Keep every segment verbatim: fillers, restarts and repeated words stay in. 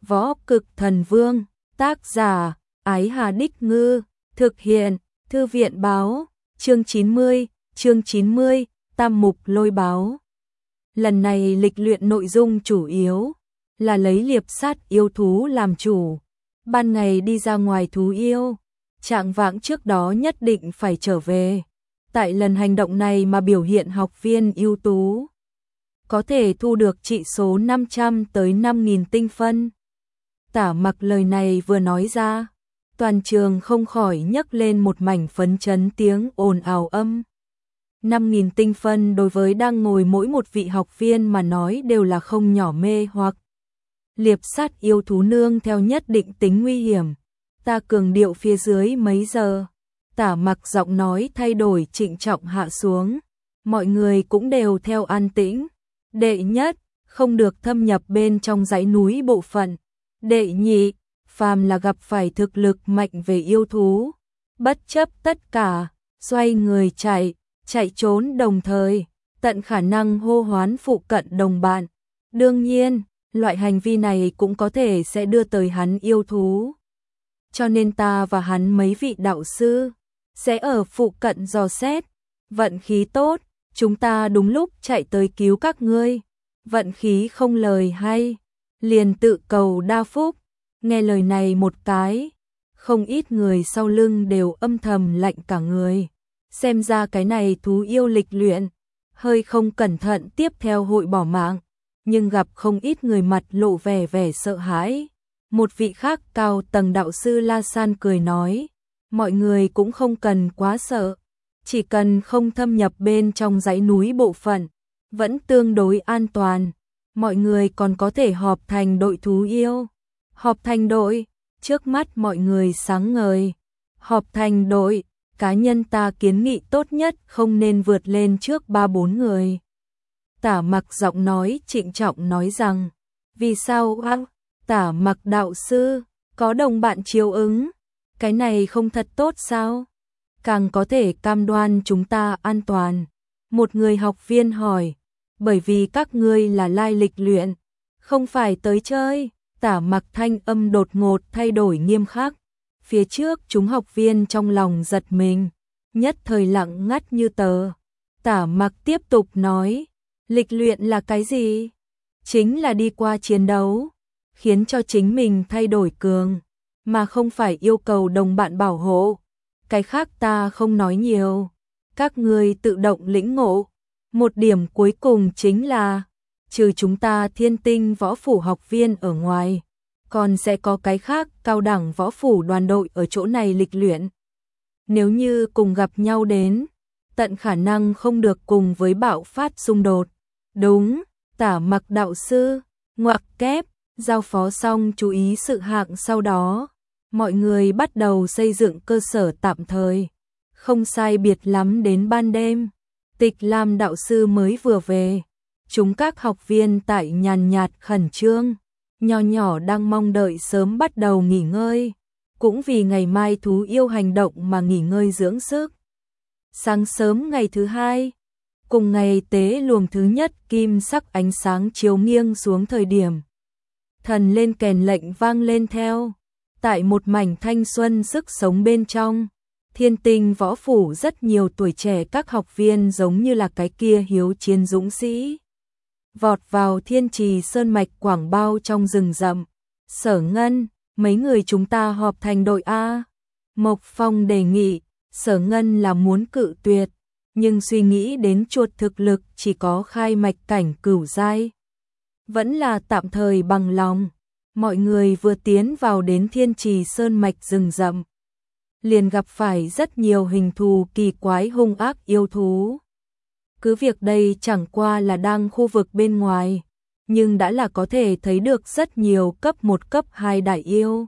Võ Cực Thần Vương, tác giả, Ái Hà Đích Ngư, thực hiện, Thư viện Báo, chương chín mươi, chương chín mươi, Tam Mục Lôi Báo. Lần này lịch luyện nội dung chủ yếu là lấy liệp sát yêu thú làm chủ, ban ngày đi ra ngoài thú yêu, trạng vạng trước đó nhất định phải trở về. Tại lần hành động này mà biểu hiện học viên ưu tú, có thể thu được trị số năm trăm tới năm nghìn tinh phân. Tả Mặc lời này vừa nói ra, toàn trường không khỏi nhấc lên một mảnh phấn chấn tiếng ồn ào âm. năm nghìn tinh phân đối với đang ngồi mỗi một vị học viên mà nói đều là không nhỏ mê hoặc. Liệp sát yêu thú nương theo nhất định tính nguy hiểm, ta cường điệu phía dưới mấy giờ. Tả Mặc giọng nói thay đổi trịnh trọng hạ xuống, mọi người cũng đều theo an tĩnh. Đệ nhất, không được thâm nhập bên trong dãy núi bộ phận. Đệ nhị, phàm là gặp phải thực lực mạnh về yêu thú, bất chấp tất cả, xoay người chạy, chạy trốn đồng thời, tận khả năng hô hoán phụ cận đồng bạn. Đương nhiên, loại hành vi này cũng có thể sẽ đưa tới hắn yêu thú. Cho nên ta và hắn mấy vị đạo sư sẽ ở phụ cận dò xét. Vận khí tốt, chúng ta đúng lúc chạy tới cứu các ngươi. Vận khí không lời hay, liền tự cầu đa phúc. Nghe lời này một cái, không ít người sau lưng đều âm thầm lạnh cả người. Xem ra cái này thú yêu lịch luyện, hơi không cẩn thận tiếp theo hội bỏ mạng. Nhưng gặp không ít người mặt lộ vẻ vẻ sợ hãi. Một vị khác cao tầng đạo sư La San cười nói, mọi người cũng không cần quá sợ, chỉ cần không thâm nhập bên trong dãy núi bộ phận, vẫn tương đối an toàn. Mọi người còn có thể họp thành đội thú yêu. Họp thành đội, trước mắt mọi người sáng ngời. Họp thành đội, cá nhân ta kiến nghị tốt nhất không nên vượt lên trước ba bốn người. Tả Mặc giọng nói trịnh trọng nói rằng, vì sao ác? Tả Mặc đạo sư, có đồng bạn chiếu ứng, cái này không thật tốt sao? Càng có thể cam đoan chúng ta an toàn. Một người học viên hỏi, bởi vì các ngươi là lai lịch luyện, không phải tới chơi. Tả Mặc thanh âm đột ngột thay đổi nghiêm khắc. Phía trước chúng học viên trong lòng giật mình, nhất thời lặng ngắt như tờ. Tả Mặc tiếp tục nói, lịch luyện là cái gì? Chính là đi qua chiến đấu, khiến cho chính mình thay đổi cường, mà không phải yêu cầu đồng bạn bảo hộ. Cái khác ta không nói nhiều, các ngươi tự động lĩnh ngộ. Một điểm cuối cùng chính là, trừ chúng ta Thiên Tinh võ phủ học viên ở ngoài, còn sẽ có cái khác cao đẳng võ phủ đoàn đội ở chỗ này lịch luyện. Nếu như cùng gặp nhau đến, tận khả năng không được cùng với bạo phát xung đột. Đúng, Tả Mặc đạo sư, ngoặc kép, giao phó xong chú ý sự hạng sau đó. Mọi người bắt đầu xây dựng cơ sở tạm thời. Không sai biệt lắm đến ban đêm, Tịch Lam đạo sư mới vừa về. Chúng các học viên tại nhàn nhạt khẩn trương, nho nhỏ đang mong đợi sớm bắt đầu nghỉ ngơi, cũng vì ngày mai thú yêu hành động mà nghỉ ngơi dưỡng sức. Sáng sớm ngày thứ hai, cùng ngày tế luồng thứ nhất kim sắc ánh sáng chiếu nghiêng xuống thời điểm, thần lên kèn lệnh vang lên theo. Tại một mảnh thanh xuân sức sống bên trong, Thiên Tinh võ phủ rất nhiều tuổi trẻ các học viên giống như là cái kia hiếu chiến dũng sĩ, vọt vào Thiên Trì sơn mạch quảng bao trong rừng rậm. Sở Ngân, mấy người chúng ta họp thành đội A. Mộc Phong đề nghị. Sở Ngân là muốn cự tuyệt, nhưng suy nghĩ đến chuột thực lực chỉ có khai mạch cảnh cửu giai, vẫn là tạm thời bằng lòng. Mọi người vừa tiến vào đến Thiên Trì sơn mạch rừng rậm, liền gặp phải rất nhiều hình thù kỳ quái hung ác yêu thú. Cứ việc đây chẳng qua là đang khu vực bên ngoài, nhưng đã là có thể thấy được rất nhiều cấp một cấp hai đại yêu.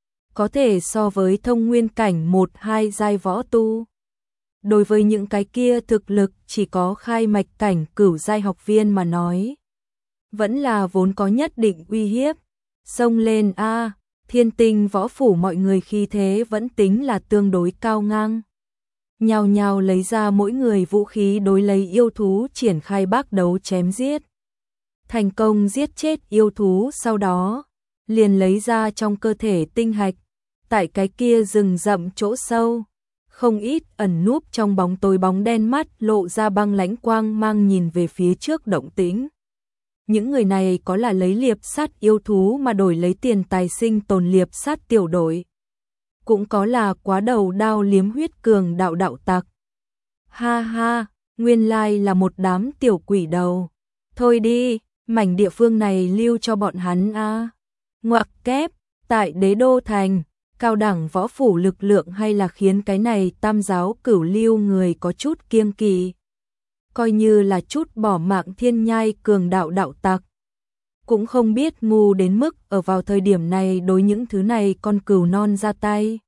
Có thể so với thông nguyên cảnh một hai giai võ tu. Đối với những cái kia thực lực chỉ có khai mạch cảnh cửu giai học viên mà nói, vẫn là vốn có nhất định uy hiếp. Xông lên a, Thiên Tinh võ phủ mọi người khi thế vẫn tính là tương đối cao ngang. Nhào nhào lấy ra mỗi người vũ khí đối lấy yêu thú triển khai bác đấu chém giết. Thành công giết chết yêu thú sau đó, liền lấy ra trong cơ thể tinh hạch, tại cái kia rừng rậm chỗ sâu, không ít ẩn núp trong bóng tối bóng đen mắt lộ ra băng lãnh quang mang nhìn về phía trước động tĩnh. Những người này có là lấy liệp sát yêu thú mà đổi lấy tiền tài sinh tồn liệp sát tiểu đội, cũng có là quá đầu đao liếm huyết cường đạo đạo tặc. Ha ha, nguyên lai là một đám tiểu quỷ đầu. Thôi đi, mảnh địa phương này lưu cho bọn hắn a. Ngoặc kép, tại Đế Đô Thành, cao đẳng võ phủ lực lượng hay là khiến cái này tam giáo cửu lưu người có chút kiêng kỵ. Coi như là chút bỏ mạng thiên nhai cường đạo đạo tặc. Cũng không biết ngu đến mức ở vào thời điểm này đối những thứ này con cừu non ra tay.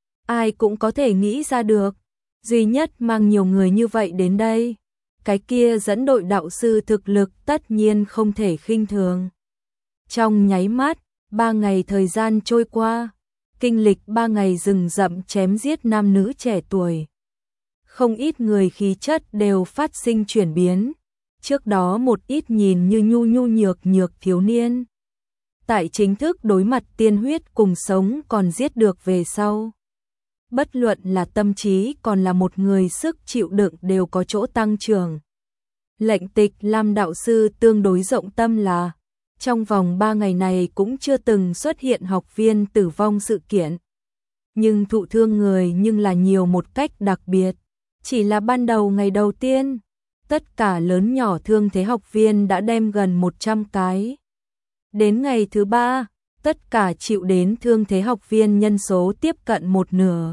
Ai cũng có thể nghĩ ra được, duy nhất mang nhiều người như vậy đến đây. Cái kia dẫn đội đạo sư thực lực tất nhiên không thể khinh thường. Trong nháy mắt, ba ngày thời gian trôi qua, kinh lịch ba ngày rừng rậm chém giết nam nữ trẻ tuổi. Không ít người khí chất đều phát sinh chuyển biến. Trước đó một ít nhìn như nhu nhu nhược nhược thiếu niên, tại chính thức đối mặt tiên huyết cùng sống còn giết được về sau. Bất luận là tâm trí còn là một người sức chịu đựng đều có chỗ tăng trưởng. Lệnh Tịch Lam đạo sư tương đối rộng tâm là, trong vòng ba ngày này cũng chưa từng xuất hiện học viên tử vong sự kiện. Nhưng thụ thương người nhưng là nhiều một cách đặc biệt. Chỉ là ban đầu ngày đầu tiên, tất cả lớn nhỏ thương thế học viên đã đem gần một trăm cái. Đến ngày thứ ba, tất cả chịu đến thương thế học viên nhân số tiếp cận một nửa.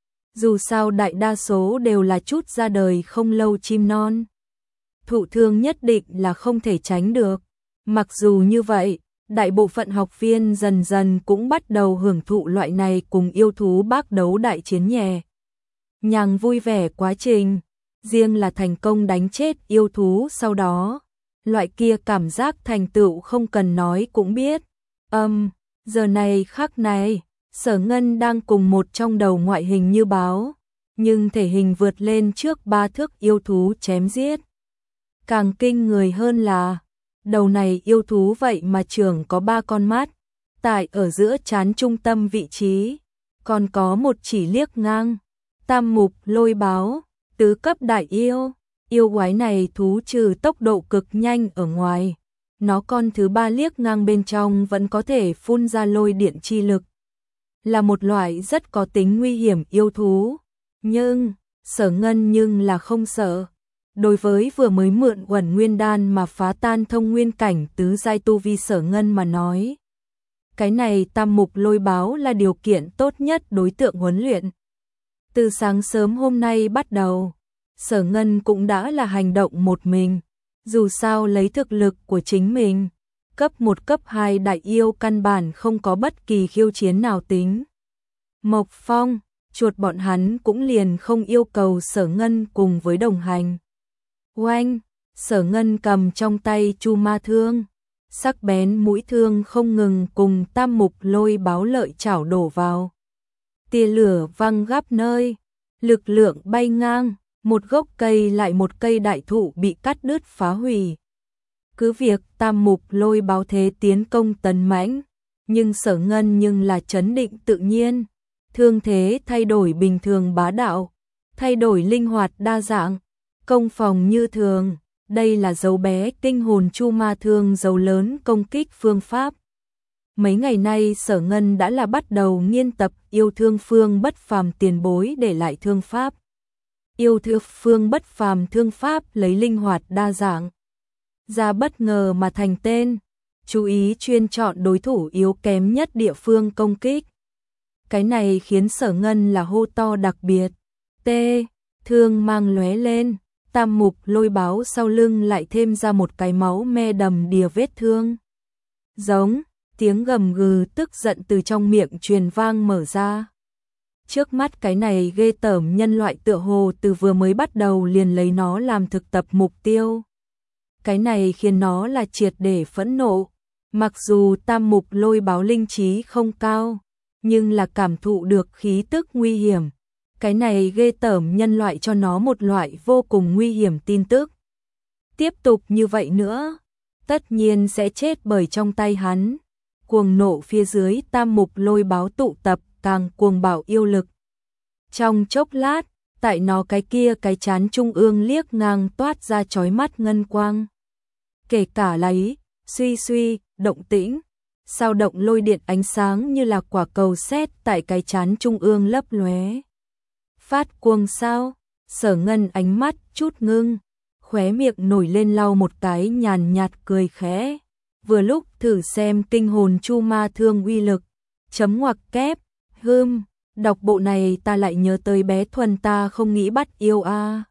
Dù sao đại đa số đều là chút ra đời không lâu chim non. Thụ thương nhất định là không thể tránh được. Mặc dù như vậy, đại bộ phận học viên dần dần cũng bắt đầu hưởng thụ loại này cùng yêu thú bác đấu đại chiến nhẹ nhàng vui vẻ quá trình. Riêng là thành công đánh chết yêu thú sau đó, loại kia cảm giác thành tựu không cần nói cũng biết. Âm, um, giờ này khắc này, Sở Ngân đang cùng một trong đầu ngoại hình như báo, nhưng thể hình vượt lên trước ba thước yêu thú chém giết. Càng kinh người hơn là, đầu này yêu thú vậy mà trưởng có ba con mắt, tại ở giữa trán trung tâm vị trí, còn có một chỉ liếc ngang, tam mục lôi báo. Tứ cấp đại yêu, yêu quái này thú trừ tốc độ cực nhanh ở ngoài, nó con thứ ba liếc ngang bên trong vẫn có thể phun ra lôi điện chi lực. Là một loại rất có tính nguy hiểm yêu thú, nhưng Sở Ngân nhưng là không sợ. Đối với vừa mới mượn Uẩn Nguyên Đan mà phá tan thông nguyên cảnh tứ giai tu vi Sở Ngân mà nói, cái này tam mục lôi báo là điều kiện tốt nhất đối tượng huấn luyện. Từ sáng sớm hôm nay bắt đầu, Sở Ngân cũng đã là hành động một mình, dù sao lấy thực lực của chính mình, cấp một cấp hai đại yêu căn bản không có bất kỳ khiêu chiến nào tính. Mộc Phong, chuột bọn hắn cũng liền không yêu cầu Sở Ngân cùng với đồng hành. Oanh, Sở Ngân cầm trong tay chu ma thương, sắc bén mũi thương không ngừng cùng tam mục lôi báo lợi chảo đổ vào. Tia lửa văng khắp nơi, lực lượng bay ngang, một gốc cây lại một cây đại thụ bị cắt đứt phá hủy. Cứ việc tam mục lôi báo thế tiến công tấn mãnh, nhưng Sở Ngân nhưng là trấn định tự nhiên, thương thế thay đổi bình thường bá đạo, thay đổi linh hoạt đa dạng, công phòng như thường. Đây là dấu bé kinh hồn chu ma thương dấu lớn công kích phương pháp. Mấy ngày nay Sở Ngân đã là bắt đầu nghiên tập yêu thương phương bất phàm tiền bối để lại thương pháp. Yêu thương phương bất phàm thương pháp lấy linh hoạt đa dạng, ra bất ngờ mà thành tên, chú ý chuyên chọn đối thủ yếu kém nhất địa phương công kích. Cái này khiến Sở Ngân là hô to đặc biệt. T, thương mang lóe lên, tam mục lôi báo sau lưng lại thêm ra một cái máu me đầm đìa vết thương. Giống, tiếng gầm gừ tức giận từ trong miệng truyền vang mở ra. Trước mắt cái này ghê tởm nhân loại tựa hồ từ vừa mới bắt đầu liền lấy nó làm thực tập mục tiêu. Cái này khiến nó là triệt để phẫn nộ. Mặc dù tam mục lôi báo linh trí không cao, nhưng là cảm thụ được khí tức nguy hiểm. Cái này ghê tởm nhân loại cho nó một loại vô cùng nguy hiểm tin tức. Tiếp tục như vậy nữa, tất nhiên sẽ chết bởi trong tay hắn. cuồng nộ phía dưới tam mục lôi báo tụ tập càng cuồng bạo yêu lực. Trong chốc lát, tại nó cái kia cái chán trung ương liếc ngang toát ra chói mắt ngân quang. Kể cả lấy, suy suy, động tĩnh, sao động lôi điện ánh sáng như là quả cầu sét tại cái chán trung ương lấp lóe. Phát cuồng sao? Sở Ngân ánh mắt chút ngưng, khóe miệng nổi lên lau một cái nhàn nhạt cười khẽ. Vừa lúc thử xem kinh hồn chu ma thương uy lực, chấm ngoặc kép, hưm, đọc bộ này ta lại nhớ tới bé Thuần ta không nghĩ bắt yêu a. À.